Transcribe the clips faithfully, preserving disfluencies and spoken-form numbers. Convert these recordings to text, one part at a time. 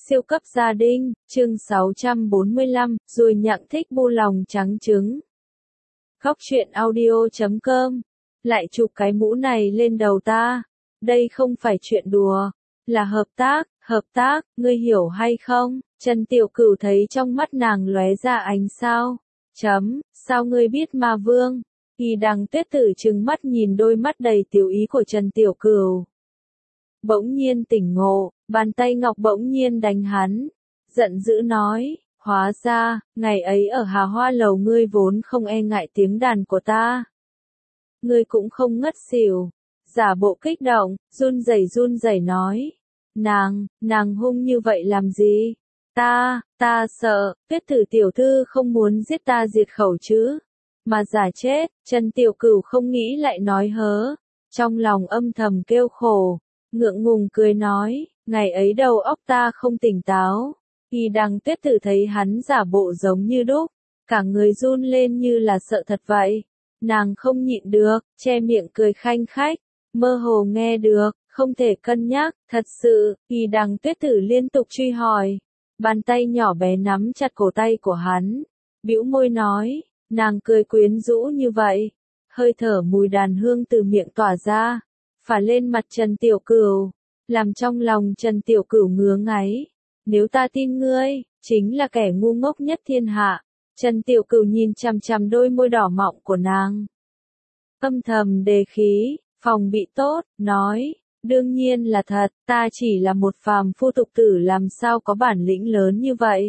Siêu cấp gia đình, chương sáu trăm bốn mươi lăm, rồi nhặng thích bu lòng trắng trứng. Khóc chuyện audio chấm com. Lại chụp cái mũ này lên đầu ta. Đây không phải chuyện đùa. Là hợp tác, hợp tác, ngươi hiểu hay không? Trần Tiểu Cửu thấy trong mắt nàng lóe ra ánh sao. Chấm, sao ngươi biết ma vương? Y Đằng Tuyết Tử trừng mắt nhìn đôi mắt đầy tiểu ý của Trần Tiểu Cửu. Bỗng nhiên tỉnh ngộ, bàn tay ngọc bỗng nhiên đánh hắn. Giận dữ nói, hóa ra, ngày ấy ở Hà Hoa Lầu ngươi vốn không e ngại tiếng đàn của ta. Ngươi cũng không ngất xỉu. Giả bộ kích động, run rẩy run rẩy nói. Nàng, nàng hung như vậy làm gì? Ta, ta sợ, Tuyết Tử tiểu thư không muốn giết ta diệt khẩu chứ. Mà giả chết, Trần Tiểu Cửu không nghĩ lại nói hớ. Trong lòng âm thầm kêu khổ. Ngượng ngùng cười nói, ngày ấy đầu óc ta không tỉnh táo. Y Đằng Tuyết Tử thấy hắn giả bộ giống như đúc, cả người run lên như là sợ thật vậy. Nàng không nhịn được, che miệng cười khanh khách, mơ hồ nghe được, không thể cân nhắc, thật sự. Y Đằng Tuyết Tử liên tục truy hỏi, bàn tay nhỏ bé nắm chặt cổ tay của hắn, bĩu môi nói, nàng cười quyến rũ như vậy, hơi thở mùi đàn hương từ miệng tỏa ra. Phả lên mặt Trần Tiểu Cửu, làm trong lòng Trần Tiểu Cửu ngứa ngáy. Nếu ta tin ngươi, chính là kẻ ngu ngốc nhất thiên hạ. Trần Tiểu Cửu nhìn chằm chằm đôi môi đỏ mọng của nàng. Âm thầm đề khí, phòng bị tốt, nói, đương nhiên là thật, ta chỉ là một phàm phu tục tử làm sao có bản lĩnh lớn như vậy.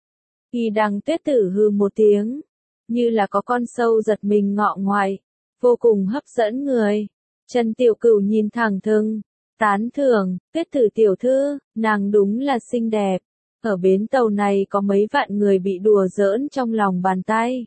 Y Đằng Tuyết Tử hừ một tiếng, như là có con sâu giật mình ngọ ngoại, vô cùng hấp dẫn người. Trần Tiểu Cửu nhìn thẳng thừng, tán thưởng, Tuyết Tử tiểu thư, nàng đúng là xinh đẹp. Ở bến tàu này có mấy vạn người bị đùa giỡn trong lòng bàn tay.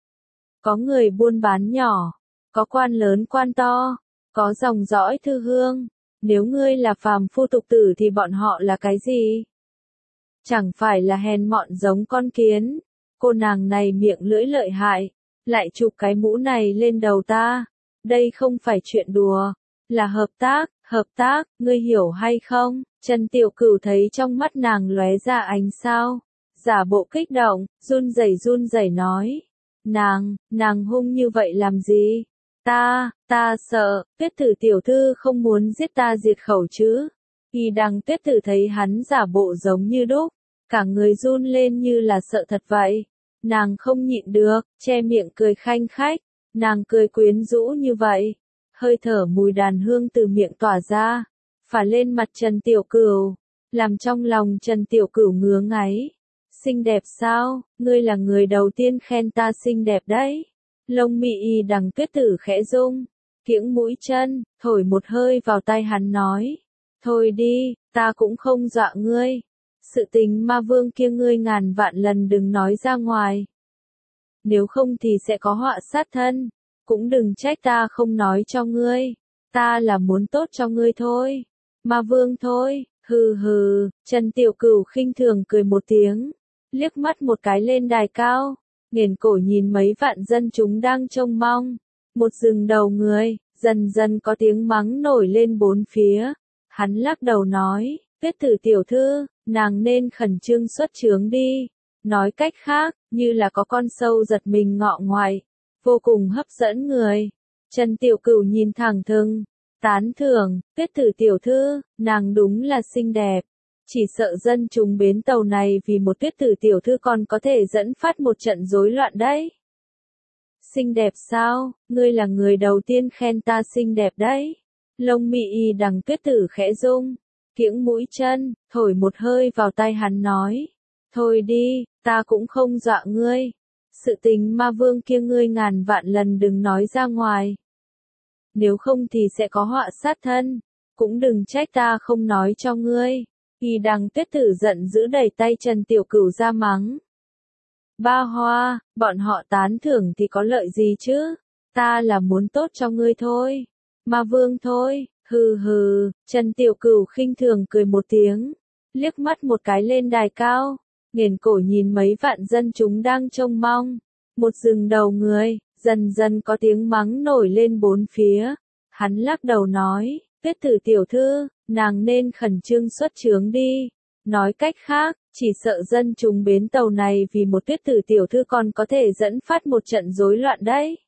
Có người buôn bán nhỏ, có quan lớn quan to, có dòng dõi thư hương. Nếu ngươi là phàm phu tục tử thì bọn họ là cái gì? Chẳng phải là hèn mọn giống con kiến. Cô nàng này miệng lưỡi lợi hại, lại chụp cái mũ này lên đầu ta. Đây không phải chuyện đùa, là hợp tác, hợp tác, ngươi hiểu hay không? Trần Tiểu Cửu thấy trong mắt nàng lóe ra ánh sao, giả bộ kích động, run rẩy run rẩy nói, nàng, nàng hung như vậy làm gì? Ta, ta sợ, Tuyết Tử tiểu thư không muốn giết ta diệt khẩu chứ? Y Đằng Tuyết Tử thấy hắn giả bộ giống như đúc, cả người run lên như là sợ thật vậy. Nàng không nhịn được, che miệng cười khanh khách. Nàng cười quyến rũ như vậy, hơi thở mùi đàn hương từ miệng tỏa ra, phả lên mặt Trần Tiểu Cửu, làm trong lòng Trần Tiểu Cửu ngứa ngáy. Xinh đẹp sao, ngươi là người đầu tiên khen ta xinh đẹp đấy. Lông mi Y Đằng Tuyết Tử khẽ rung, kiễng mũi chân, thổi một hơi vào tai hắn nói, thôi đi, ta cũng không dọa ngươi. Sự tình ma vương kia ngươi ngàn vạn lần đừng nói ra ngoài. Nếu không thì sẽ có họa sát thân. Cũng đừng trách ta không nói cho ngươi. Ta là muốn tốt cho ngươi thôi. Ma vương thôi, hừ hừ. Trần Tiểu Cửu khinh thường cười một tiếng, liếc mắt một cái lên đài cao, nghiền cổ nhìn mấy vạn dân chúng đang trông mong. Một rừng đầu người, dần dần có tiếng mắng nổi lên bốn phía. Hắn lắc đầu nói, Tuyết Tử tiểu thư, nàng nên khẩn trương xuất chướng đi. Nói cách khác, như là có con sâu giật mình ngọ ngoại, vô cùng hấp dẫn người. Trần Tiểu Cửu nhìn thẳng thừng, tán thưởng, Tuyết Tử tiểu thư, nàng đúng là xinh đẹp. Chỉ sợ dân chúng bến tàu này vì một Tuyết Tử tiểu thư còn có thể dẫn phát một trận rối loạn đấy. Xinh đẹp sao, ngươi là người đầu tiên khen ta xinh đẹp đấy. Lông mi Y Đằng Tuyết Tử khẽ rung, kiễng mũi chân, thổi một hơi vào tai hắn nói, thôi đi, ta cũng không dọa ngươi. Sự tình ma vương kia ngươi ngàn vạn lần đừng nói ra ngoài. Nếu không thì sẽ có họa sát thân. Cũng đừng trách ta không nói cho ngươi. Y Đằng Tuyết Tử giận dữ đẩy tay Trần Tiểu Cửu ra mắng. Ba Hoa, bọn họ tán thưởng thì có lợi gì chứ? Ta là muốn tốt cho ngươi thôi. Ma vương thôi, hừ hừ. Trần Tiểu Cửu khinh thường cười một tiếng, liếc mắt một cái lên đài cao, nghiền cổ nhìn mấy vạn dân chúng đang trông mong. Một rừng đầu người, dần dần có tiếng mắng nổi lên bốn phía. Hắn lắc đầu nói, Tuyết Tử tiểu thư, nàng nên khẩn trương xuất chướng đi. Nói cách khác, chỉ sợ dân chúng bến tàu này vì một Tuyết Tử tiểu thư còn có thể dẫn phát một trận rối loạn đấy.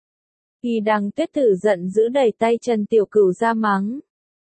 Y Đằng Tuyết Tử giận dữ đẩy tay Trần Tiểu Cửu ra mắng.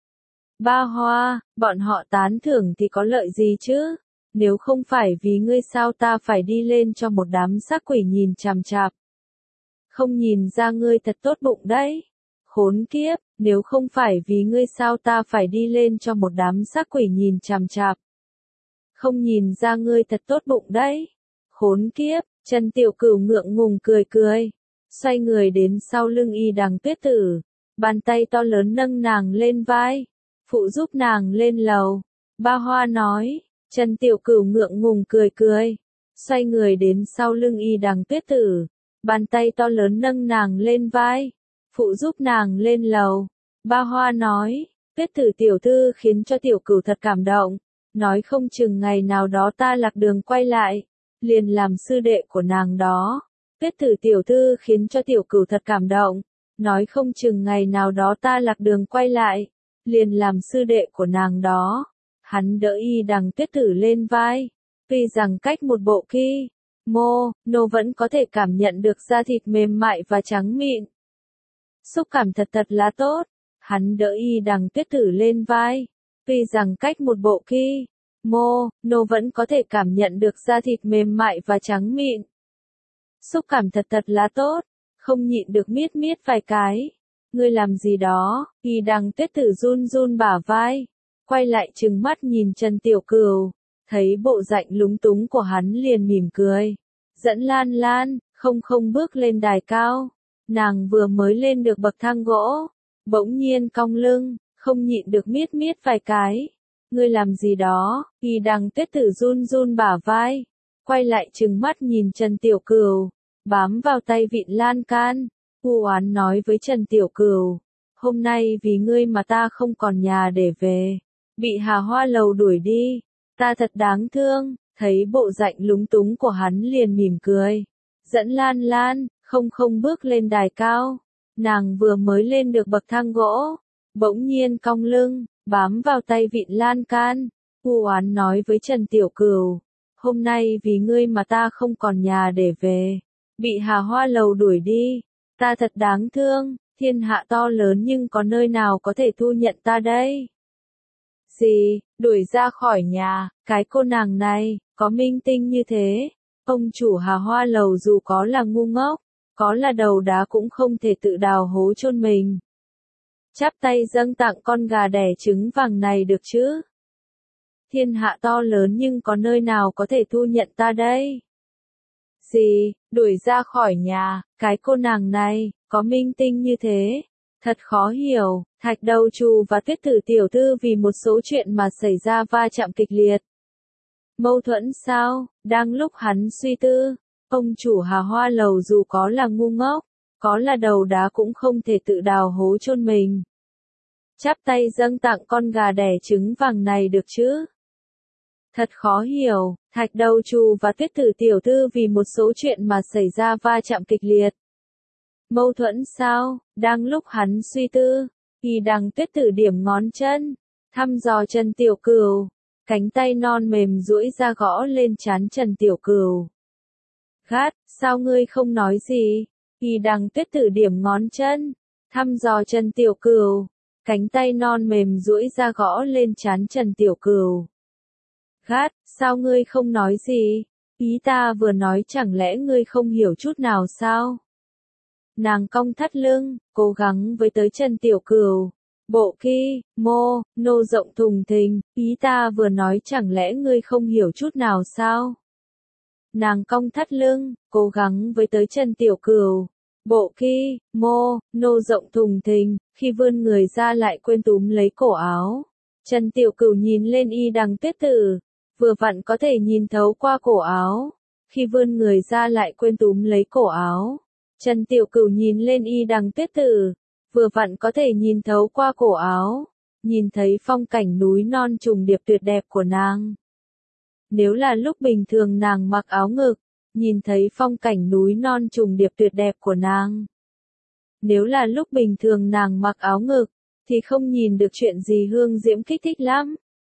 Ba Hoa, bọn họ tán thưởng thì có lợi gì chứ? Nếu không phải vì ngươi sao ta phải đi lên cho một đám xác quỷ nhìn chằm chằm. Không nhìn ra ngươi thật tốt bụng đấy. Khốn kiếp, nếu không phải vì ngươi sao ta phải đi lên cho một đám xác quỷ nhìn chằm chằm. Không nhìn ra ngươi thật tốt bụng đấy. Khốn kiếp, Trần Tiểu Cửu ngượng ngùng cười cười. Xoay người đến sau lưng Y Đằng Tuyết Tử. Bàn tay to lớn nâng nàng lên vai. Phụ giúp nàng lên lầu. Ba Hoa nói. Trần Tiểu Cửu ngượng ngùng cười cười. Xoay người đến sau lưng Y Đằng Tuyết Tử. Bàn tay to lớn nâng nàng lên vai. Phụ giúp nàng lên lầu. Ba Hoa nói. Tuyết Tử tiểu thư khiến cho Tiểu Cửu thật cảm động. Nói không chừng ngày nào đó ta lạc đường quay lại. Liền làm sư đệ của nàng đó. Tuyết Tử tiểu thư khiến cho Tiểu Cửu thật cảm động. Nói không chừng ngày nào đó ta lạc đường quay lại. Liền làm sư đệ của nàng đó. Hắn đỡ Y Đằng Tuyết Tử lên vai. Tuy rằng cách một bộ ki, mô, nô vẫn có thể cảm nhận được da thịt mềm mại và trắng mịn. Xúc cảm thật thật là tốt. Hắn đỡ Y Đằng Tuyết Tử lên vai. Tuy rằng cách một bộ ki, mô, nô vẫn có thể cảm nhận được da thịt mềm mại và trắng mịn. Xúc cảm thật thật là tốt. Không nhịn được miết miết vài cái. Ngươi làm gì đó? Y Đằng Tuyết Tử run run bả vai. Quay lại trừng mắt nhìn Trần Tiểu Cửu. Thấy bộ dạng lúng túng của hắn liền mỉm cười. Dẫn Lan Lan, không không bước lên đài cao. Nàng vừa mới lên được bậc thang gỗ. Bỗng nhiên cong lưng, không nhịn được miết miết vài cái. Ngươi làm gì đó? Y Đằng Tuyết Tử run run bả vai. Quay lại trừng mắt nhìn Trần Tiểu Cửu. Bám vào tay vịn lan can. U oán nói với Trần Tiểu Cửu. Hôm nay vì ngươi mà ta không còn nhà để về. Bị Hà Hoa Lầu đuổi đi. Ta thật đáng thương. Thấy bộ dạng lúng túng của hắn liền mỉm cười. Dẫn Lan Lan, không không bước lên đài cao. Nàng vừa mới lên được bậc thang gỗ. Bỗng nhiên cong lưng, bám vào tay vịn lan can. U oán nói với Trần Tiểu Cửu. Hôm nay vì ngươi mà ta không còn nhà để về. Bị Hà Hoa Lầu đuổi đi. Ta thật đáng thương. Thiên hạ to lớn nhưng có nơi nào có thể thu nhận ta đây? Gì, đuổi ra khỏi nhà, cái cô nàng này, có minh tinh như thế. Ông chủ Hà Hoa Lầu dù có là ngu ngốc, có là đầu đá cũng không thể tự đào hố chôn mình. Chắp tay dâng tặng con gà đẻ trứng vàng này được chứ? Thiên hạ to lớn nhưng có nơi nào có thể thu nhận ta đây? Gì, đuổi ra khỏi nhà, cái cô nàng này, có minh tinh như thế. Thật khó hiểu, Thạch Đầu Trù và Tuyết Tử tiểu thư vì một số chuyện mà xảy ra va chạm kịch liệt. Mâu thuẫn sao? Đang lúc hắn suy tư, ông chủ Hà Hoa Lầu dù có là ngu ngốc, có là đầu đá cũng không thể tự đào hố chôn mình. Chắp tay dâng tặng con gà đẻ trứng vàng này được chứ? Thật khó hiểu, Thạch Đầu Trù và Tuyết Tử tiểu thư vì một số chuyện mà xảy ra va chạm kịch liệt. Mâu thuẫn sao? Đang lúc hắn suy tư, Y Đằng Tuyết Tử điểm ngón chân, thăm dò Trần Tiểu Cửu, cánh tay non mềm duỗi ra gõ lên trán Trần Tiểu Cửu. Gắt, sao ngươi không nói gì? Y Đằng Tuyết Tử điểm ngón chân, thăm dò Trần Tiểu Cửu, cánh tay non mềm duỗi ra gõ lên trán Trần Tiểu Cửu. Gắt, sao ngươi không nói gì? Ý ta vừa nói chẳng lẽ ngươi không hiểu chút nào sao? Nàng cong thắt lưng, cố gắng với tới Trần Tiểu Cửu. Bộ ki, mô, nô rộng thùng thình, ý ta vừa nói chẳng lẽ ngươi không hiểu chút nào sao? Nàng cong thắt lưng, cố gắng với tới Trần Tiểu Cửu. Bộ ki, mô, nô rộng thùng thình, khi vươn người ra lại quên túm lấy cổ áo. Trần Tiểu Cửu nhìn lên Y Đằng Tuyết Tử, vừa vặn có thể nhìn thấu qua cổ áo. Khi vươn người ra lại quên túm lấy cổ áo. Trần Tiểu Cửu nhìn lên Y Đằng Tuyết Tử, vừa vặn có thể nhìn thấu qua cổ áo, nhìn thấy phong cảnh núi non trùng điệp tuyệt đẹp của nàng. Nếu là lúc bình thường nàng mặc áo ngực, nhìn thấy phong cảnh núi non trùng điệp tuyệt đẹp của nàng. Nếu là lúc bình thường nàng mặc áo ngực, thì không nhìn được chuyện gì hương diễm kích thích lắm.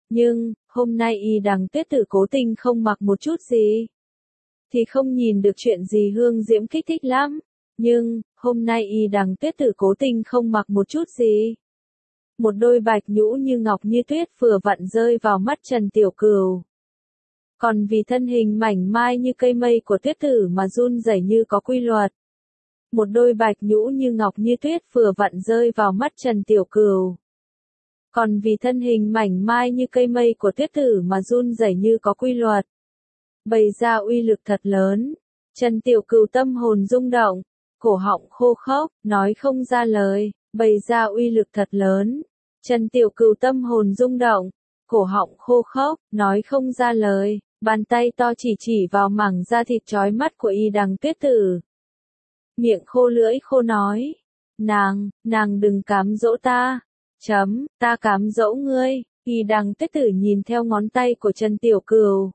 Nhưng, hôm nay y đằng tuyết tử cố tình không mặc một chút gì. Thì không nhìn được chuyện gì Hương Diễm kích thích lắm. Nhưng, hôm nay y đằng tuyết tử cố tình không mặc một chút gì. Một đôi bạch nhũ như ngọc như tuyết vừa vặn rơi vào mắt Trần Tiểu Cửu. Còn vì thân hình mảnh mai như cây mây của tuyết tử mà run rẩy như có quy luật. Một đôi bạch nhũ như ngọc như tuyết vừa vặn rơi vào mắt Trần Tiểu Cửu. Còn vì thân hình mảnh mai như cây mây của tuyết tử mà run rẩy như có quy luật. Bày ra uy lực thật lớn. Trần Tiểu Cửu tâm hồn rung động, cổ họng khô khốc, nói không ra lời, bày ra uy lực thật lớn. Trần Tiểu Cửu tâm hồn rung động, cổ họng khô khốc, nói không ra lời, bàn tay to chỉ chỉ vào mảng da thịt chói mắt của y đằng tuyết tử. Miệng khô lưỡi khô nói, nàng, nàng đừng cám dỗ ta, chấm, ta cám dỗ ngươi, y đằng tuyết tử nhìn theo ngón tay của Trần Tiểu Cửu.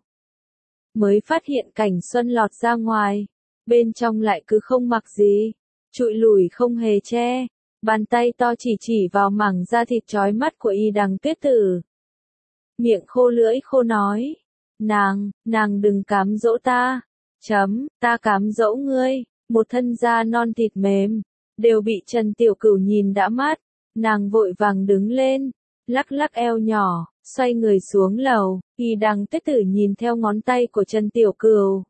Mới phát hiện cảnh xuân lọt ra ngoài, bên trong lại cứ không mặc gì, trụi lủi không hề che, bàn tay to chỉ chỉ vào mảng da thịt chói mắt của y đằng tuyết tử. Miệng khô lưỡi khô nói, nàng, nàng đừng cám dỗ ta, chấm, ta cám dỗ ngươi, một thân da non thịt mềm, đều bị Trần Tiểu Cửu nhìn đã mắt, nàng vội vàng đứng lên, lắc lắc eo nhỏ, xoay người xuống lầu, y đằng tuyết tử nhìn theo ngón tay của Trần Tiểu Cửu.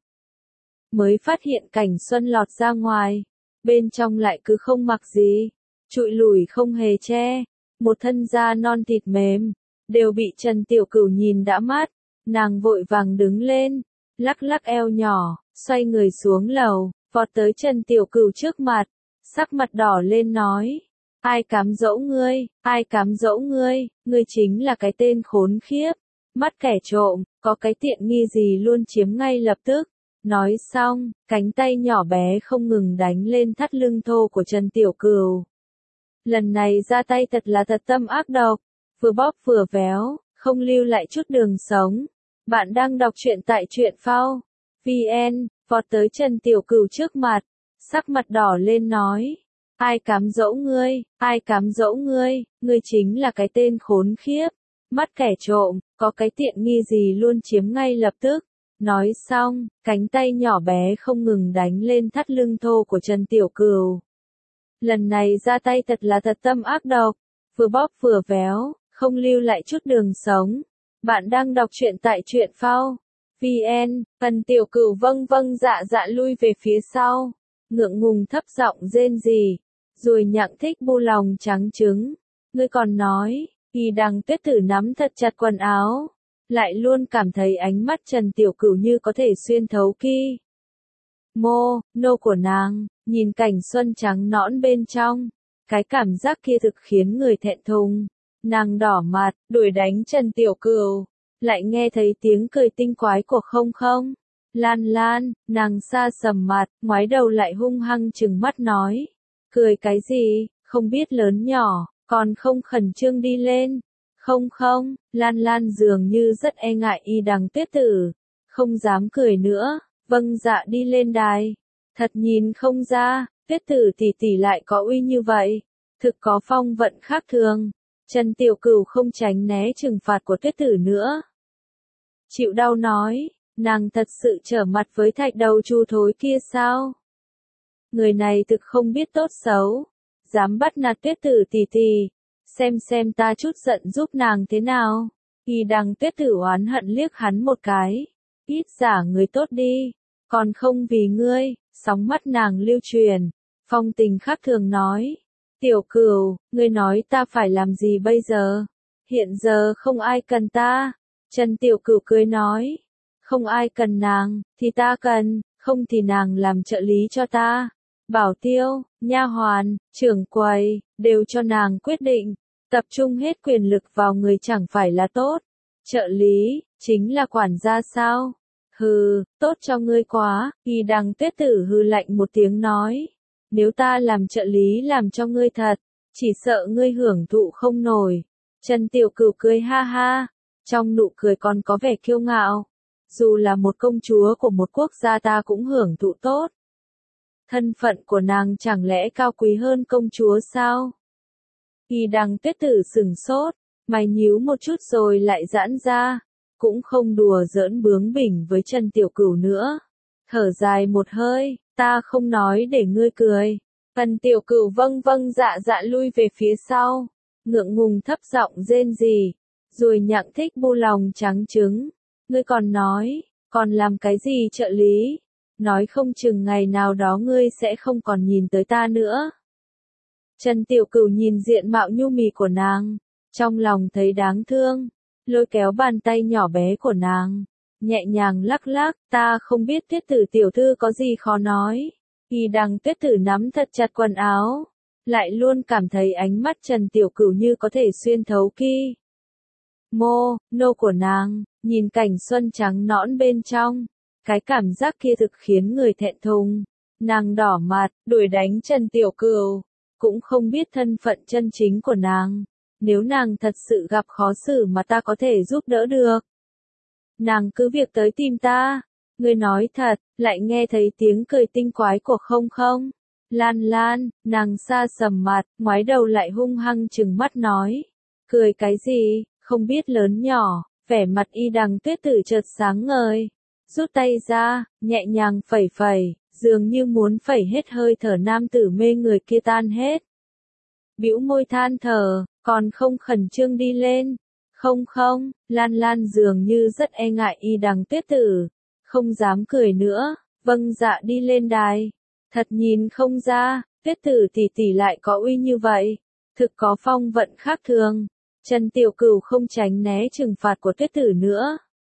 Mới phát hiện cảnh xuân lọt ra ngoài, bên trong lại cứ không mặc gì, trụi lủi không hề che, một thân da non thịt mềm, đều bị Trần Tiểu Cửu nhìn đã mắt, nàng vội vàng đứng lên, lắc lắc eo nhỏ, xoay người xuống lầu, vọt tới Trần Tiểu Cửu trước mặt, sắc mặt đỏ lên nói, ai cám dỗ ngươi, ai cám dỗ ngươi, ngươi chính là cái tên khốn khiếp, mắt kẻ trộm, có cái tiện nghi gì luôn chiếm ngay lập tức. Nói xong, cánh tay nhỏ bé không ngừng đánh lên thắt lưng thô của Trần Tiểu Cửu. Lần này ra tay thật là thật tâm ác độc, vừa bóp vừa véo, không lưu lại chút đường sống. Bạn đang đọc truyện tại truyện phao chấm vn, vọt tới Trần Tiểu Cửu trước mặt, sắc mặt đỏ lên nói, ai cám dỗ ngươi, ai cám dỗ ngươi, ngươi chính là cái tên khốn khiếp, mắt kẻ trộm, có cái tiện nghi gì luôn chiếm ngay lập tức. Nói xong, cánh tay nhỏ bé không ngừng đánh lên thắt lưng thô của Trần Tiểu Cửu. Lần này ra tay thật là thật tâm ác độc, vừa bóp vừa véo, không lưu lại chút đường sống. Bạn đang đọc truyện tại truyện phao chấm vn, Trần Tiểu Cửu vâng vâng dạ dạ lui về phía sau, ngượng ngùng thấp giọng rên rỉ, rồi nhặng thích bu lòng trắng trứng. Ngươi còn nói, y đằng tuyết tử nắm thật chặt quần áo. Lại luôn cảm thấy ánh mắt Trần Tiểu Cửu như có thể xuyên thấu ki. Mô, nô của nàng, nhìn cảnh xuân trắng nõn bên trong. Cái cảm giác kia thực khiến người thẹn thùng. Nàng đỏ mặt, đuổi đánh Trần Tiểu Cửu. Lại nghe thấy tiếng cười tinh quái của không không. Lan Lan, nàng xa sầm mặt, ngoái đầu lại hung hăng trừng mắt nói. Cười cái gì, không biết lớn nhỏ, còn không khẩn trương đi lên. Không không, Lan Lan dường như rất e ngại y đằng tuyết tử, không dám cười nữa, vâng dạ đi lên đài. Thật nhìn không ra, tuyết tử tỷ tỷ lại có uy như vậy, thực có phong vận khác thường. Trần Tiểu Cửu không tránh né trừng phạt của tuyết tử nữa. Chịu đau nói, nàng thật sự trở mặt với thạch đầu chu thối kia sao? Người này thực không biết tốt xấu, dám bắt nạt tuyết tử tỷ tỷ. Xem xem ta chút giận giúp nàng thế nào. Y đằng tuyết tử oán hận liếc hắn một cái. Ít giả người tốt đi. Còn không vì ngươi, sóng mắt nàng lưu truyền. Phong tình khác thường nói. Tiểu Cửu, ngươi nói ta phải làm gì bây giờ? Hiện giờ không ai cần ta. Trần Tiểu Cửu cười nói. Không ai cần nàng, thì ta cần, không thì nàng làm trợ lý cho ta. Bảo tiêu, nha hoàn, trưởng quầy, đều cho nàng quyết định. Tập trung hết quyền lực vào người chẳng phải là tốt. Trợ lý, chính là quản gia sao? Hừ, tốt cho ngươi quá. Y đằng tuyết tử hừ lạnh một tiếng nói. Nếu ta làm trợ lý làm cho ngươi thật, chỉ sợ ngươi hưởng thụ không nổi. Trần Tiểu Cửu cười ha ha. Trong nụ cười còn có vẻ kiêu ngạo. Dù là một công chúa của một quốc gia ta cũng hưởng thụ tốt. Thân phận của nàng chẳng lẽ cao quý hơn công chúa sao? Y đằng tuyết tử sửng sốt, Mày nhíu một chút rồi lại giãn ra, cũng không đùa giỡn bướng bỉnh với Trần Tiểu Cửu nữa. Thở dài một hơi, ta không nói để ngươi cười. Trần Tiểu Cửu vâng vâng dạ dạ lui về phía sau, ngượng ngùng thấp giọng rên rỉ, rồi nhặng thích bu lòng trắng trứng. Ngươi còn nói, còn làm cái gì trợ lý? Nói không chừng ngày nào đó ngươi sẽ không còn nhìn tới ta nữa. Trần Tiểu Cửu nhìn diện mạo nhu mì của nàng, trong lòng thấy đáng thương, lôi kéo bàn tay nhỏ bé của nàng, nhẹ nhàng lắc lắc, ta không biết Tuyết Tử tiểu thư có gì khó nói. Y đằng Tuyết Tử nắm thật chặt quần áo, lại luôn cảm thấy ánh mắt Trần Tiểu Cửu như có thể xuyên thấu ki mô nô của nàng, nhìn cảnh xuân trắng nõn bên trong, cái cảm giác kia thực khiến người thẹn thùng. Nàng đỏ mặt, đuổi đánh Trần Tiểu Cửu, cũng không biết thân phận chân chính của nàng. Nếu nàng thật sự gặp khó xử mà ta có thể giúp đỡ được, nàng cứ việc tới tìm ta. Ngươi nói thật, lại nghe thấy tiếng cười tinh quái của không không. Lan Lan, nàng xa sầm mặt, ngoái đầu lại hung hăng trừng mắt nói. Cười cái gì, không biết lớn nhỏ, vẻ mặt Y đằng Tuyết Tử chợt sáng ngời. Rút tay ra, nhẹ nhàng phẩy phẩy, dường như muốn phẩy hết hơi thở nam tử mê người kia tan hết. Bĩu môi than thở, còn không khẩn trương đi lên. Không không, Lan Lan dường như rất e ngại Y đằng Tuyết Tử, không dám cười nữa, vâng dạ đi lên đài. Thật nhìn không ra, Tuyết Tử tỷ tỷ lại có uy như vậy, thực có phong vận khác thường. Trần Tiểu Cửu không tránh né trừng phạt của Tuyết Tử nữa.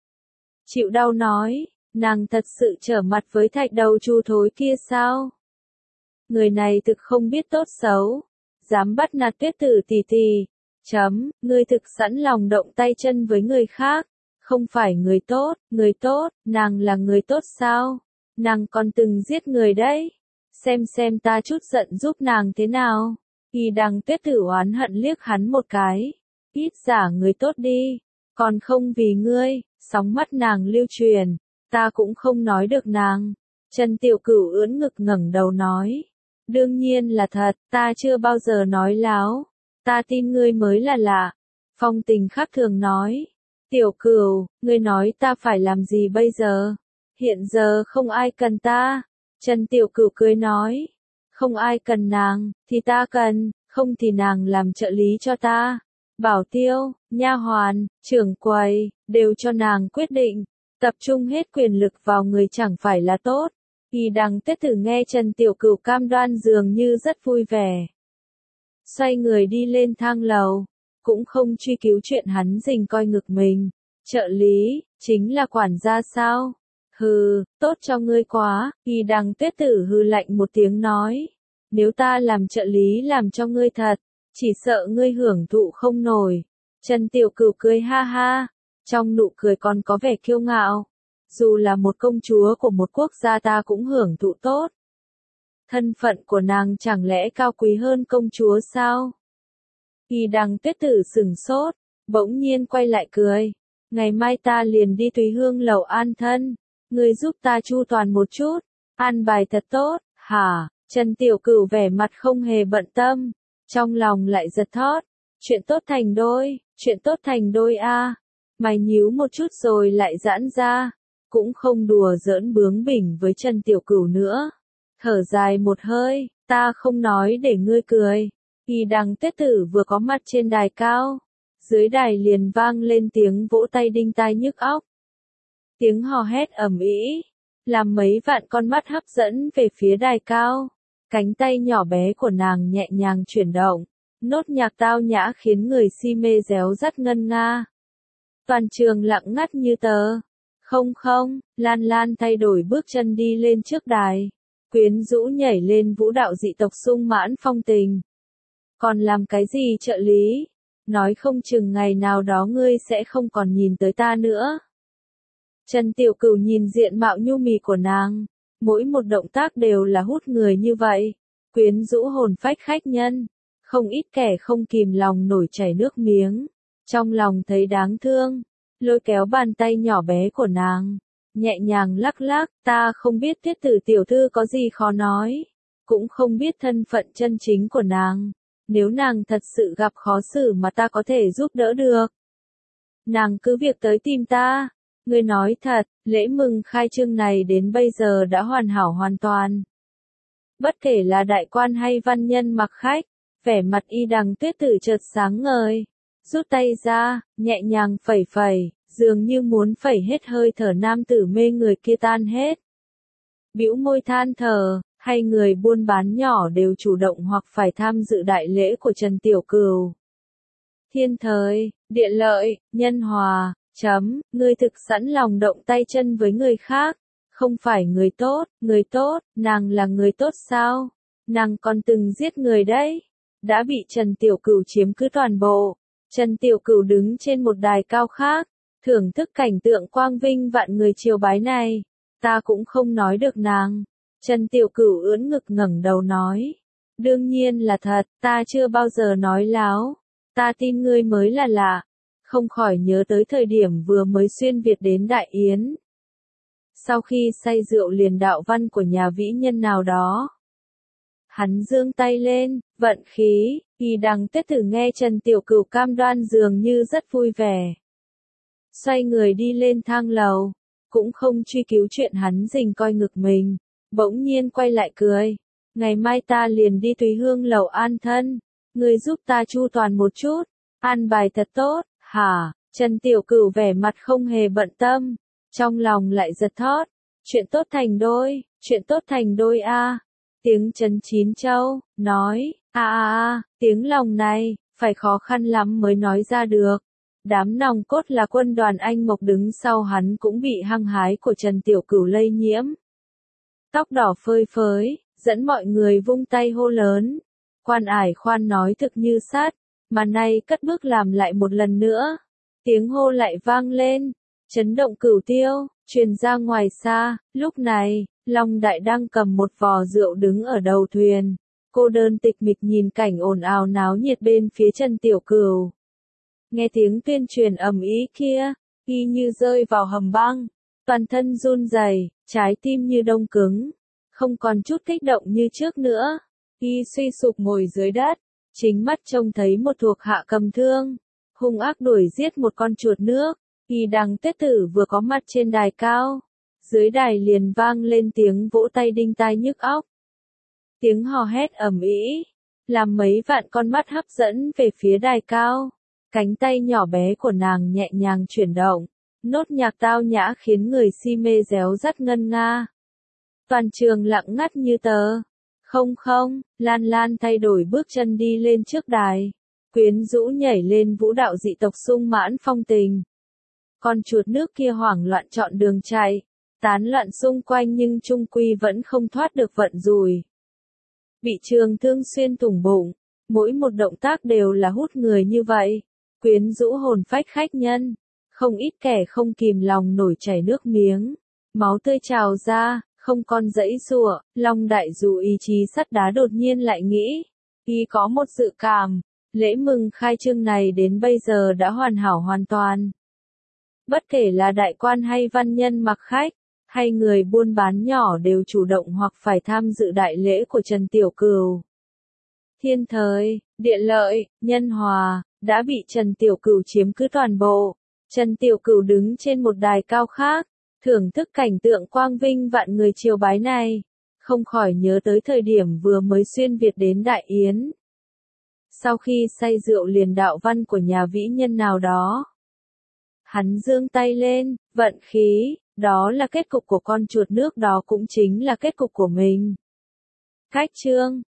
Chịu đau nói, nàng thật sự trở mặt với thạch đầu chu thối kia sao? Người này thực không biết tốt xấu, dám bắt nạt Tuyết Tử tỷ tỷ. Chấm, ngươi thực sẵn lòng động tay chân với người khác, không phải người tốt, người tốt, nàng là người tốt sao? Nàng còn từng giết người đấy. Xem xem ta chút giận giúp nàng thế nào. Y đằng Tuyết Tử oán hận liếc hắn một cái. Ít giả người tốt đi, còn không vì ngươi. Sóng mắt nàng lưu truyền, ta cũng không nói được nàng. Trần Tiểu Cửu ưỡn ngực ngẩng đầu nói. Đương nhiên là thật, ta chưa bao giờ nói láo. Ta tin ngươi mới là lạ. Phong Tình khác thường nói. Tiểu Cửu, ngươi nói ta phải làm gì bây giờ? Hiện giờ không ai cần ta. Trần Tiểu Cửu cười nói. Không ai cần nàng, thì ta cần, không thì nàng làm trợ lý cho ta. Bảo tiêu, nha hoàn, trưởng quầy, đều cho nàng quyết định. Tập trung hết quyền lực vào người chẳng phải là tốt. Y đằng Tuyết Tử nghe Trần Tiểu Cửu cam đoan dường như rất vui vẻ. Xoay người đi lên thang lầu, cũng không truy cứu chuyện hắn rình coi ngực mình. Trợ lý, chính là quản gia sao? Hừ, tốt cho ngươi quá. Y đằng Tuyết Tử hừ lạnh một tiếng nói. Nếu ta làm trợ lý làm cho ngươi thật, chỉ sợ ngươi hưởng thụ không nổi. Trần Tiểu Cửu cười ha ha, trong nụ cười còn có vẻ kiêu ngạo. Dù là một công chúa của một quốc gia ta cũng hưởng thụ tốt. Thân phận của nàng chẳng lẽ cao quý hơn công chúa sao? Y đằng Tuyết Tử sửng sốt, bỗng nhiên quay lại cười. Ngày mai ta liền đi Tùy Hương lầu an thân. Ngươi giúp ta chu toàn một chút, an bài thật tốt, hả? Trần Tiểu Cửu vẻ mặt không hề bận tâm, trong lòng lại giật thót. Chuyện tốt thành đôi, chuyện tốt thành đôi a. Mày nhíu một chút rồi lại giãn ra, cũng không đùa giỡn bướng bỉnh với Trần Tiểu Cửu nữa. Thở dài một hơi, ta không nói để ngươi cười. Y đằng Tuyết Tử vừa có mặt trên đài cao, dưới đài liền vang lên tiếng vỗ tay đinh tai nhức óc. Tiếng hò hét ầm ĩ, làm mấy vạn con mắt hấp dẫn về phía đài cao. Cánh tay nhỏ bé của nàng nhẹ nhàng chuyển động, nốt nhạc tao nhã khiến người si mê réo rắt ngân nga. Toàn trường lặng ngắt như tờ. Không không, Lan Lan thay đổi bước chân đi lên trước đài, quyến rũ nhảy lên vũ đạo dị tộc sung mãn Phong Tình. Còn làm cái gì trợ lý? Nói không chừng ngày nào đó ngươi sẽ không còn nhìn tới ta nữa. Trần Tiểu Cửu nhìn diện mạo nhu mì của nàng, mỗi một động tác đều là hút người như vậy, quyến rũ hồn phách khách nhân. Không ít kẻ không kìm lòng nổi chảy nước miếng, trong lòng thấy đáng thương, lôi kéo bàn tay nhỏ bé của nàng, nhẹ nhàng lắc lắc. Ta không biết Tuyết Tử tiểu thư có gì khó nói, cũng không biết thân phận chân chính của nàng. nếu nàng thật sự gặp khó xử mà ta có thể giúp đỡ được, nàng cứ việc tới tìm ta. Ngươi nói thật, lễ mừng khai trương này đến bây giờ đã hoàn hảo hoàn toàn. Bất kể là đại quan hay văn nhân mặc khách, vẻ mặt Y Đằng Tuyết Tử chợt sáng ngời, rút tay ra, nhẹ nhàng phẩy phẩy, dường như muốn phẩy hết hơi thở nam tử mê người kia tan hết. Bĩu môi than thở, hay người buôn bán nhỏ đều chủ động hoặc phải tham dự đại lễ của Trần Tiểu Cửu. Thiên thời, địa lợi, nhân hòa, chấm, ngươi thực sẵn lòng động tay chân với người khác, không phải người tốt, người tốt, nàng là người tốt sao? Nàng còn từng giết người đấy, đã bị Trần Tiểu Cửu chiếm cứ toàn bộ. Trần Tiểu Cửu đứng trên một đài cao khác, thưởng thức cảnh tượng quang vinh vạn người triều bái này, ta cũng không nói được nàng. Trần Tiểu Cửu ưỡn ngực ngẩng đầu nói, đương nhiên là thật, ta chưa bao giờ nói láo, ta tin ngươi mới là lạ. Không khỏi nhớ tới thời điểm vừa mới xuyên Việt đến Đại Yến. Sau khi say rượu liền đạo văn của nhà vĩ nhân nào đó. Hắn giương tay lên, vận khí, Y Đằng Tuyết Tử nghe Trần Tiểu Cửu cam đoan dường như rất vui vẻ. Xoay người đi lên thang lầu, cũng không truy cứu chuyện hắn rình coi ngực mình, bỗng nhiên quay lại cười. Ngày mai ta liền đi Tùy Hương lầu an thân, người giúp ta chu toàn một chút, an bài thật tốt. Hả, Trần Tiểu Cửu vẻ mặt không hề bận tâm, trong lòng lại giật thót, chuyện tốt thành đôi, chuyện tốt thành đôi a. Tiếng Trấn Chín Châu, nói, a a a, tiếng lòng này, phải khó khăn lắm mới nói ra được. Đám nòng cốt là quân đoàn Anh Mộc đứng sau hắn cũng bị hăng hái của Trần Tiểu Cửu lây nhiễm. Tóc đỏ phơi phới, dẫn mọi người vung tay hô lớn. Quan Ải Khoan nói thực như sát. Mà nay cất bước làm lại một lần nữa, tiếng hô lại vang lên, chấn động cửu tiêu, truyền ra ngoài xa. Lúc này, Long Đại đang cầm một vò rượu đứng ở đầu thuyền, cô đơn tịch mịch nhìn cảnh ồn ào náo nhiệt bên phía Trần Tiểu Cửu. Nghe tiếng tuyên truyền ầm ĩ kia, y như rơi vào hầm băng, toàn thân run rẩy, trái tim như đông cứng, không còn chút kích động như trước nữa. Y suy sụp ngồi dưới đất, chính mắt trông thấy một thuộc hạ cầm thương, hung ác đuổi giết một con chuột nước. Y Đằng Tuyết Tử vừa có mặt trên đài cao, dưới đài liền vang lên tiếng vỗ tay đinh tai nhức óc. Tiếng hò hét ầm ĩ, làm mấy vạn con mắt hấp dẫn về phía đài cao. Cánh tay nhỏ bé của nàng nhẹ nhàng chuyển động, nốt nhạc tao nhã khiến người si mê réo rắt ngân nga. Toàn trường lặng ngắt như tờ. Không không, Lan Lan thay đổi bước chân đi lên trước đài, quyến rũ nhảy lên vũ đạo dị tộc sung mãn phong tình. Con chuột nước kia hoảng loạn chọn đường chạy, tán loạn xung quanh nhưng chung quy vẫn không thoát được vận rủi. Bị trường thương xuyên thủng bụng, mỗi một động tác đều là hút người như vậy, quyến rũ hồn phách khách nhân, không ít kẻ không kìm lòng nổi chảy nước miếng, máu tươi trào ra. Không còn dãy giụa, Long Đại dù ý chí sắt đá đột nhiên lại nghĩ, y có một dự cảm, lễ mừng khai trương này đến bây giờ đã hoàn hảo hoàn toàn. Bất kể là đại quan hay văn nhân mặc khách, hay người buôn bán nhỏ đều chủ động hoặc phải tham dự đại lễ của Trần Tiểu Cửu. Thiên thời, địa lợi, nhân hòa, đã bị Trần Tiểu Cửu chiếm cứ toàn bộ. Trần Tiểu Cửu đứng trên một đài cao khác, thưởng thức cảnh tượng quang vinh vạn người triều bái này, không khỏi nhớ tới thời điểm vừa mới xuyên Việt đến Đại Yến. Sau khi say rượu liền đạo văn của nhà vĩ nhân nào đó. Hắn giương tay lên, vận khí, đó là kết cục của con chuột nước, đó cũng chính là kết cục của mình. Cách chương